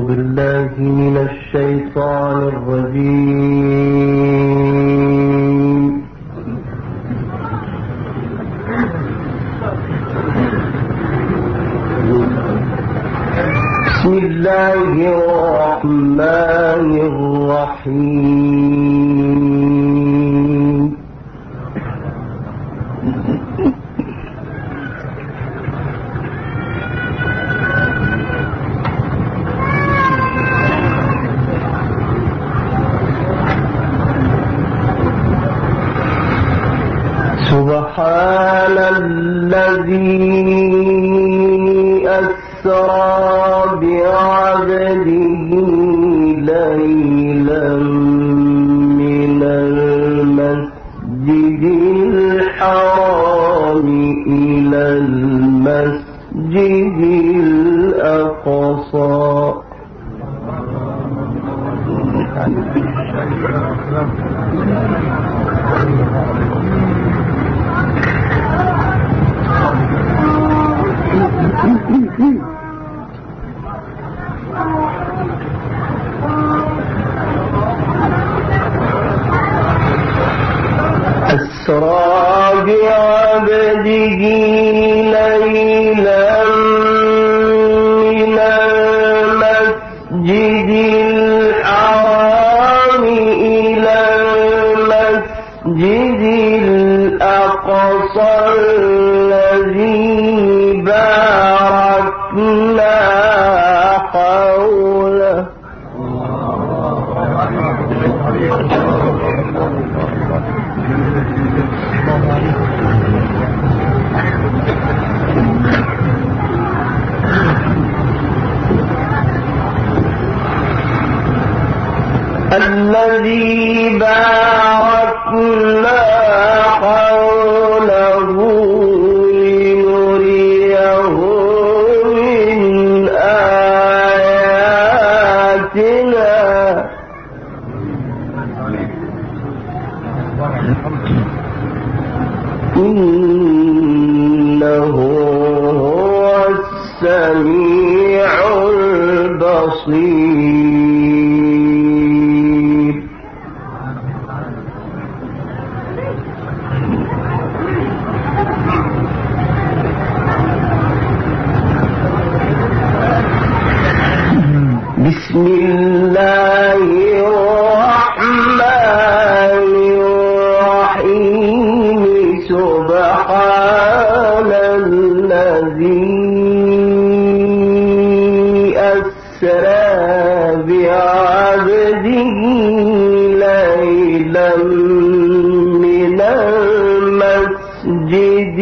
بالله من الشيطان الرجيم. بسم الله الرحمن الرحيم. سبحان الذي أسرى بعبده ليلا من المسجد الحرام إلى المسجد الأقصى أسرى بعبده ليلا من المسجد الحرام إلى المسجد الأقصى الذي باركنا حوله الذي باركنا حوله لنريه من آياتنا إنه هو السميع البصير. بسم الله الرحمن الرحيم. سبحان الذي أسرى بعبده ليلا من المسجد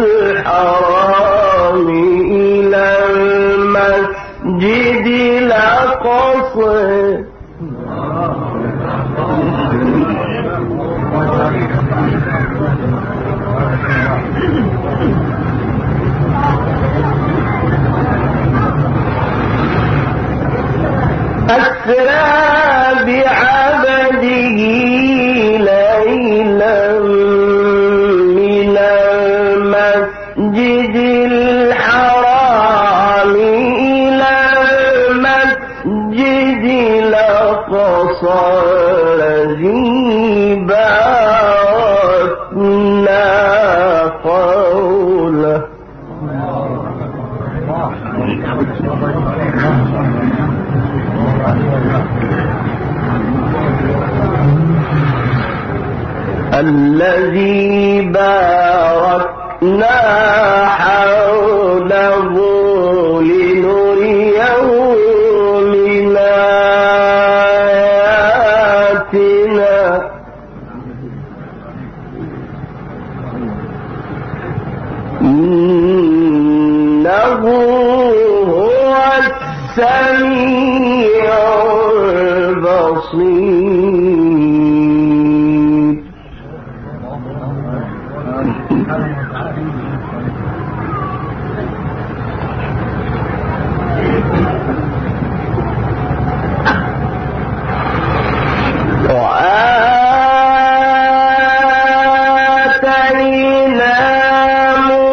الحرام إلى المسجد الأقصى أسرى بعبده ليلا من المسجد الحرام إلى المسجد الأقصى الذي باركنا حوله الذي باركنا حوله لنريه من آياتنا إنه هو السميع البصير.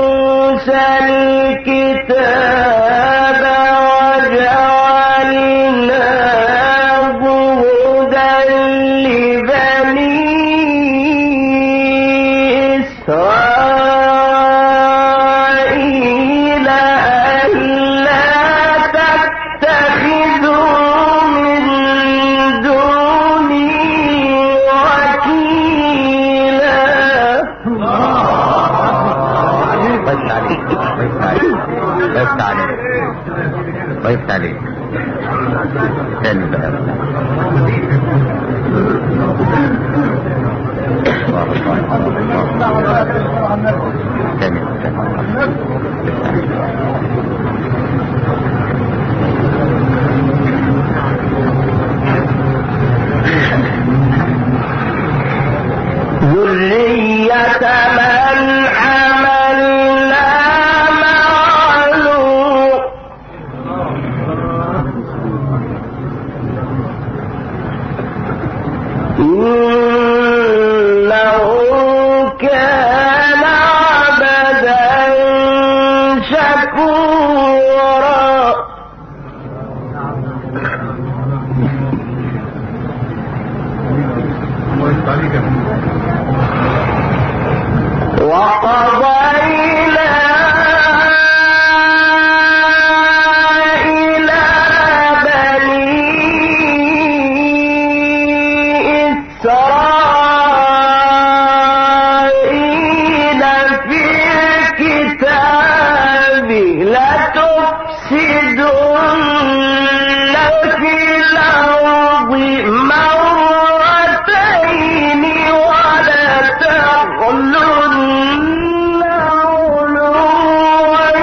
الكتاب وجعلنا ضيفت عليك تاني بقى تاني ذرية من حملنا مع نوح إنه كان عبدا شكورا وقضينا إلى بني إسرائيل في الكتاب لتفسدن في الأرض مرتين ولتعلن علوا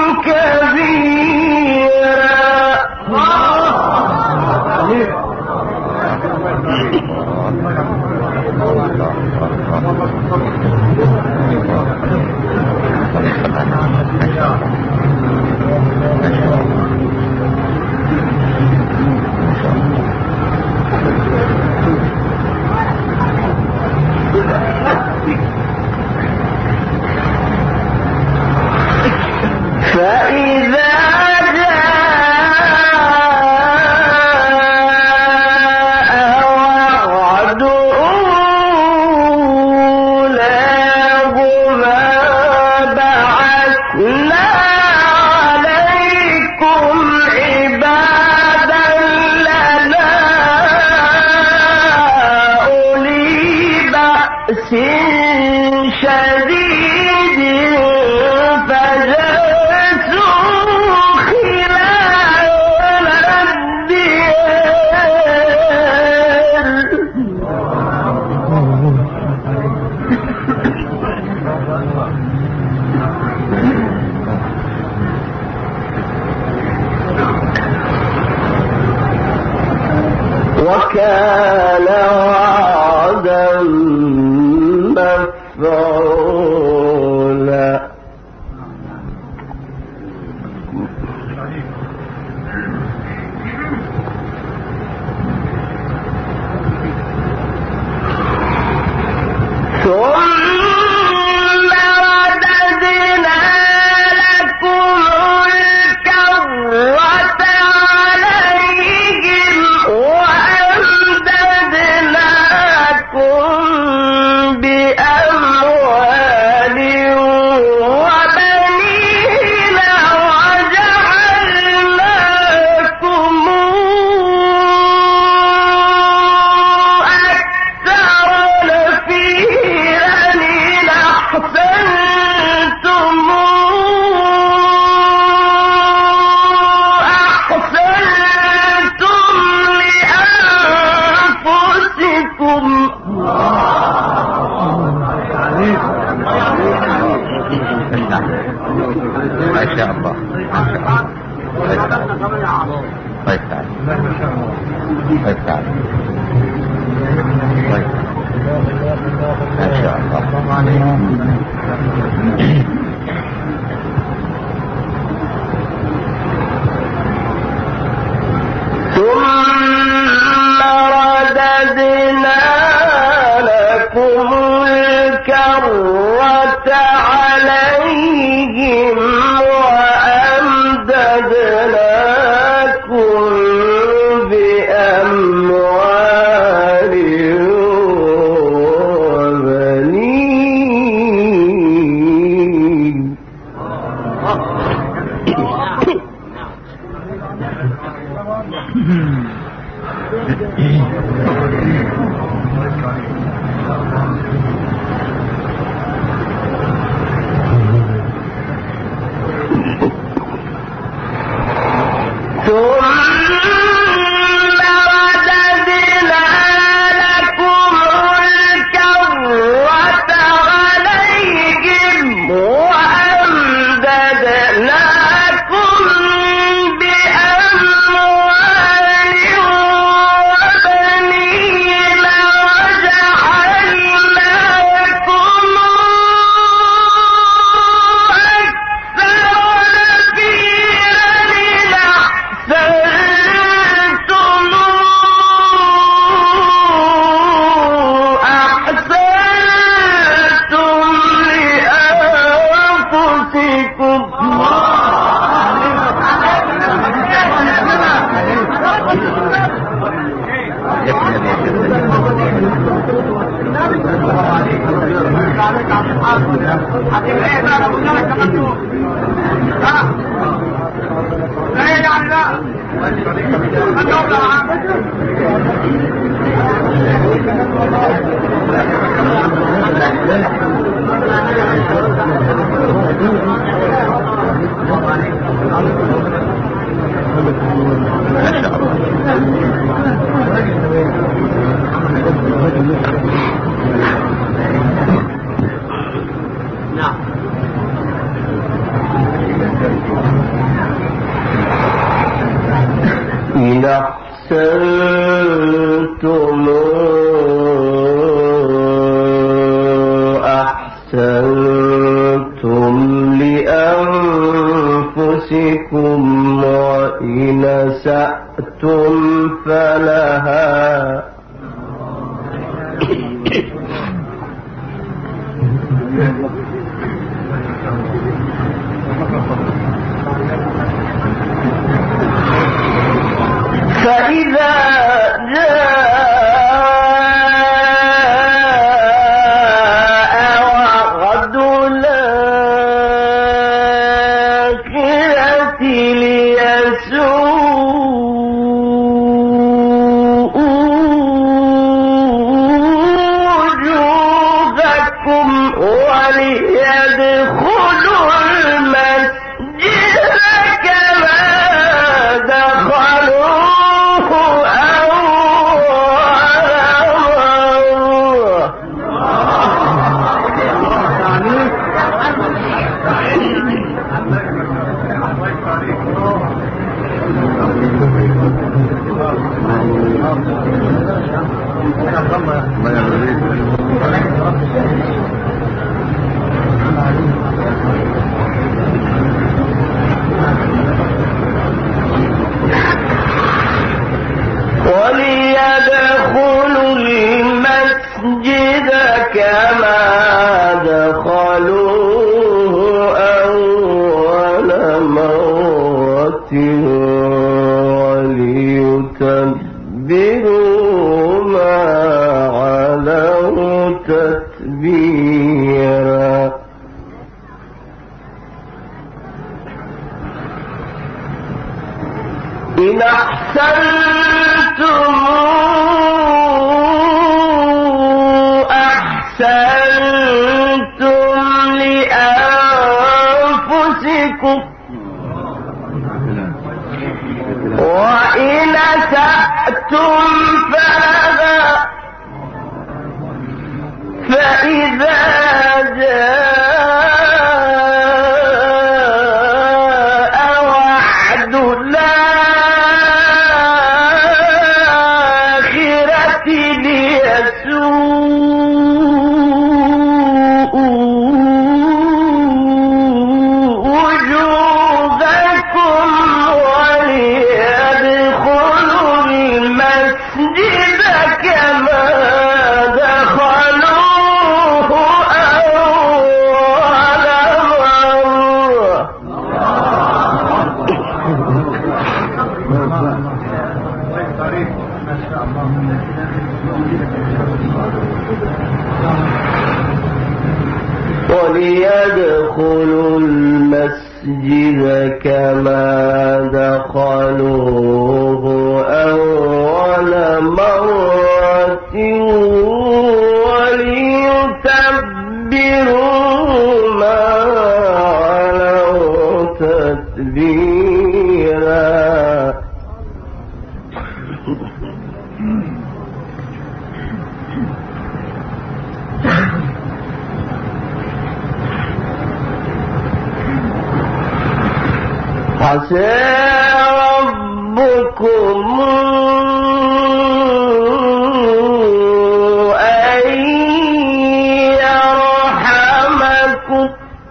فإذا جاء وعد أولاهما بعثنا عليكم عبادا لنا أولي بأس شديد فجاسوا خلال الديار وكان وعدا مفعولا ثم رددنا لكم الكرة عليهم وأمددناكم بأموال وبنين وجعلناكم أكثر نفيرا إن أحسنتم لأنفسكم ما شاء الله ما شاء الله ثم رددنا لكم الكرة عليهم وأمددناكم بأموال وبنين إن أحسنتم أحسنتم لأنفسكم وإن أسأتم فلها فإذا جاء وعد الآخرة ليسوءوا وجوهكم وليدخلوا المسجد كما دخلوا وليدخلوا المسجد كما دخلوه أول مرة وليتبروا ما علوا تتبيرا إن أحسنتم أحسنتم لأنفسكم وإن أسأتم فلها فإذا جاء وعد الآخرة ليسوءوا وجوهكم وليدخلوا المسجد كما دخلوه أول مرة وليدخلوا المسجد كما دخلوه أول مرة وليتبروا ما علوا تتبيرا عسى ربكم أن يرحمكم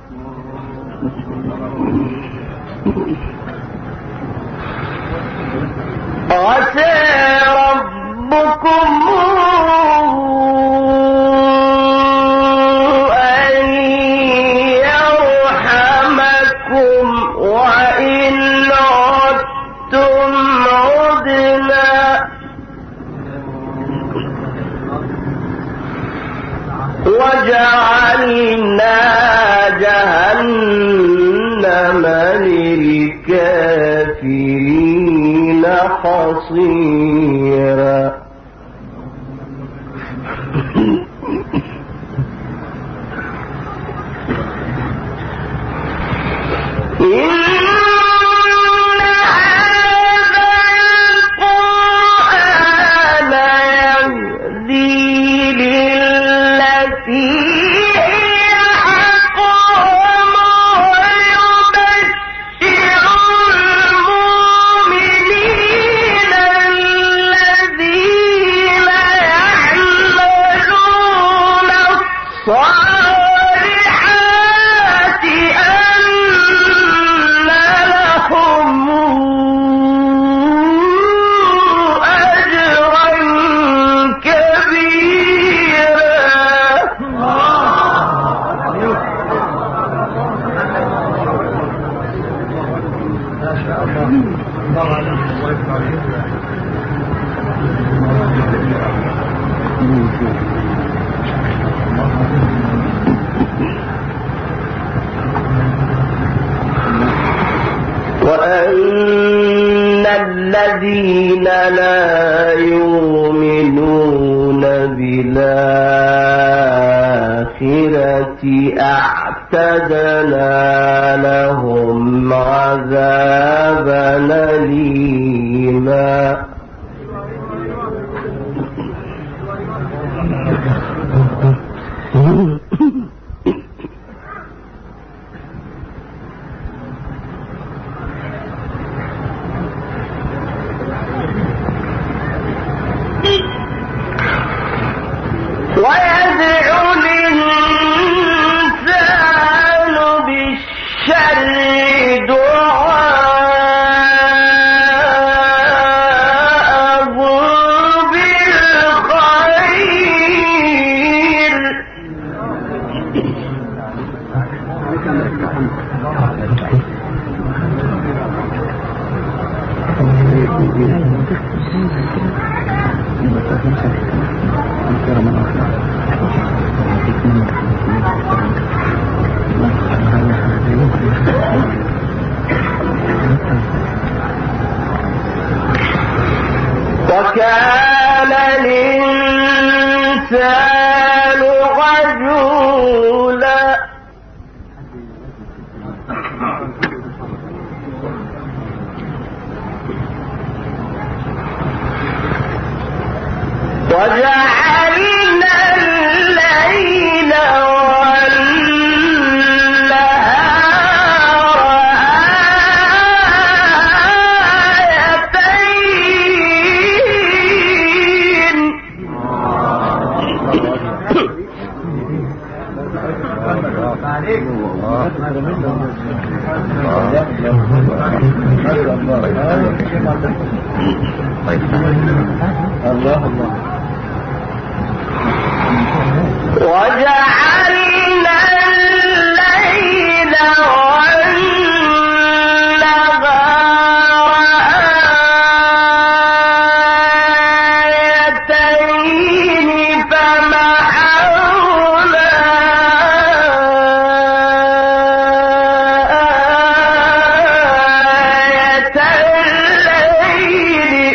عسى ربكم أن يرحمكم وإن عدتم عدنا وجعلنا للكافرين حصيرا وأن الذين لا يؤمنون بالآخرة أعتدنا لهم عذابا أليما ويدعو الإنسان بالشر دعاءه بالخير وكان الإنسان عجولا وجعلنا الليل وجعلنا الليل والنهار آيتين فمحونا آية الليل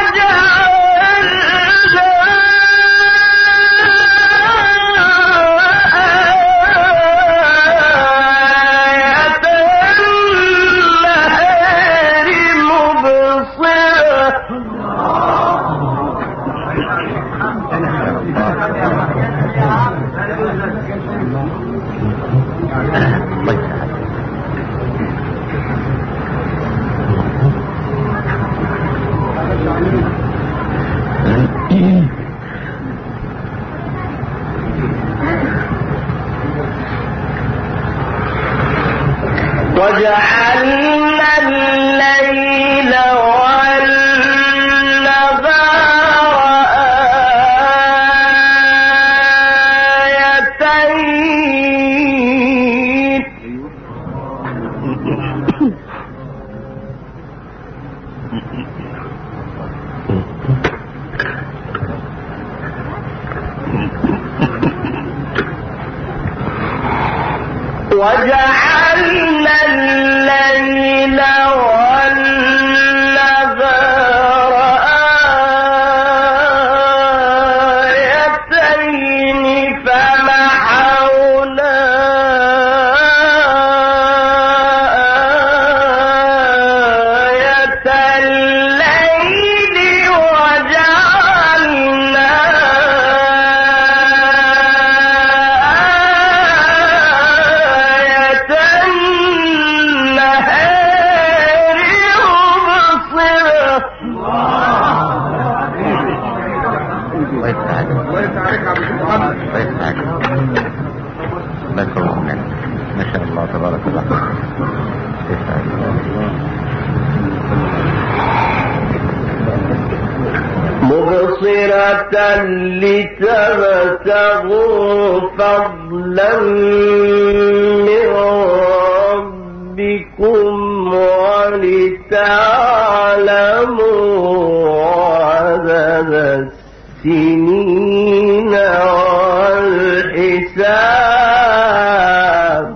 وجعلنا الليل والنهار آيتين وجعلنا الليل والنهار آيتين فمحونا آية الليل وجعلنا آية النهار مبصرة. ما شاء الله تبارك الله. مبصرة لتبتغوا فضلا من ربكم ولتعلموا عدد السنين والحساب.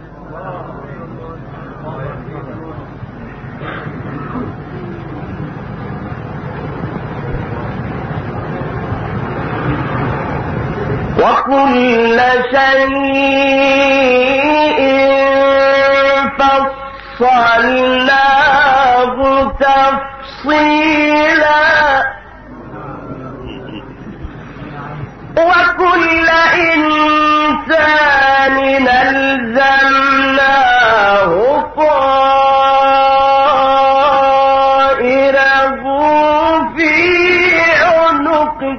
وكل شيء فصلناه تفصيلا وكل إنسان ألزمناه طائره في عنقه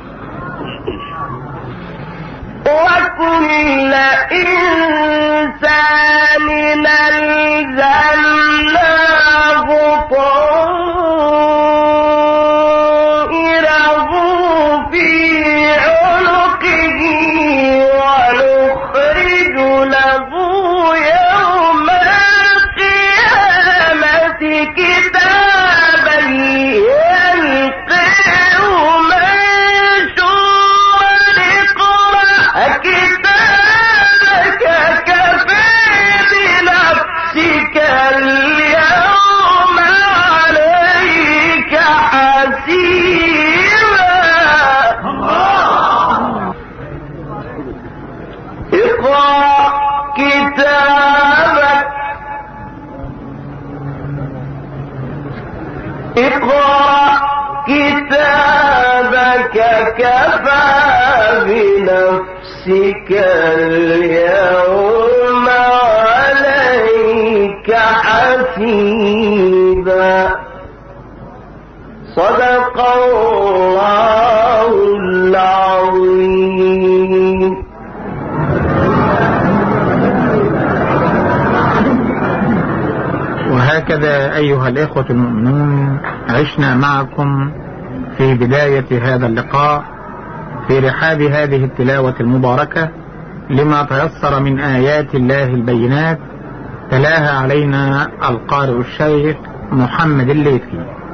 وكل إنسان ألزمناه طائره في عنقه ونخرج له يوم القيامة كتابا يلقاه منشورا كتابك كفى بنفسك اليوم عليك حسيبا. اقرأ كتابك كفى بنفسك اليوم عليك حسيبا. صدق الله العظيم. وهكذا أيها الإخوة المؤمنون عشنا معكم في بداية هذا اللقاء في رحاب هذه التلاوة المباركة لما تيسر من آيات الله البينات تلاها علينا القارئ الشيخ محمد الليثي.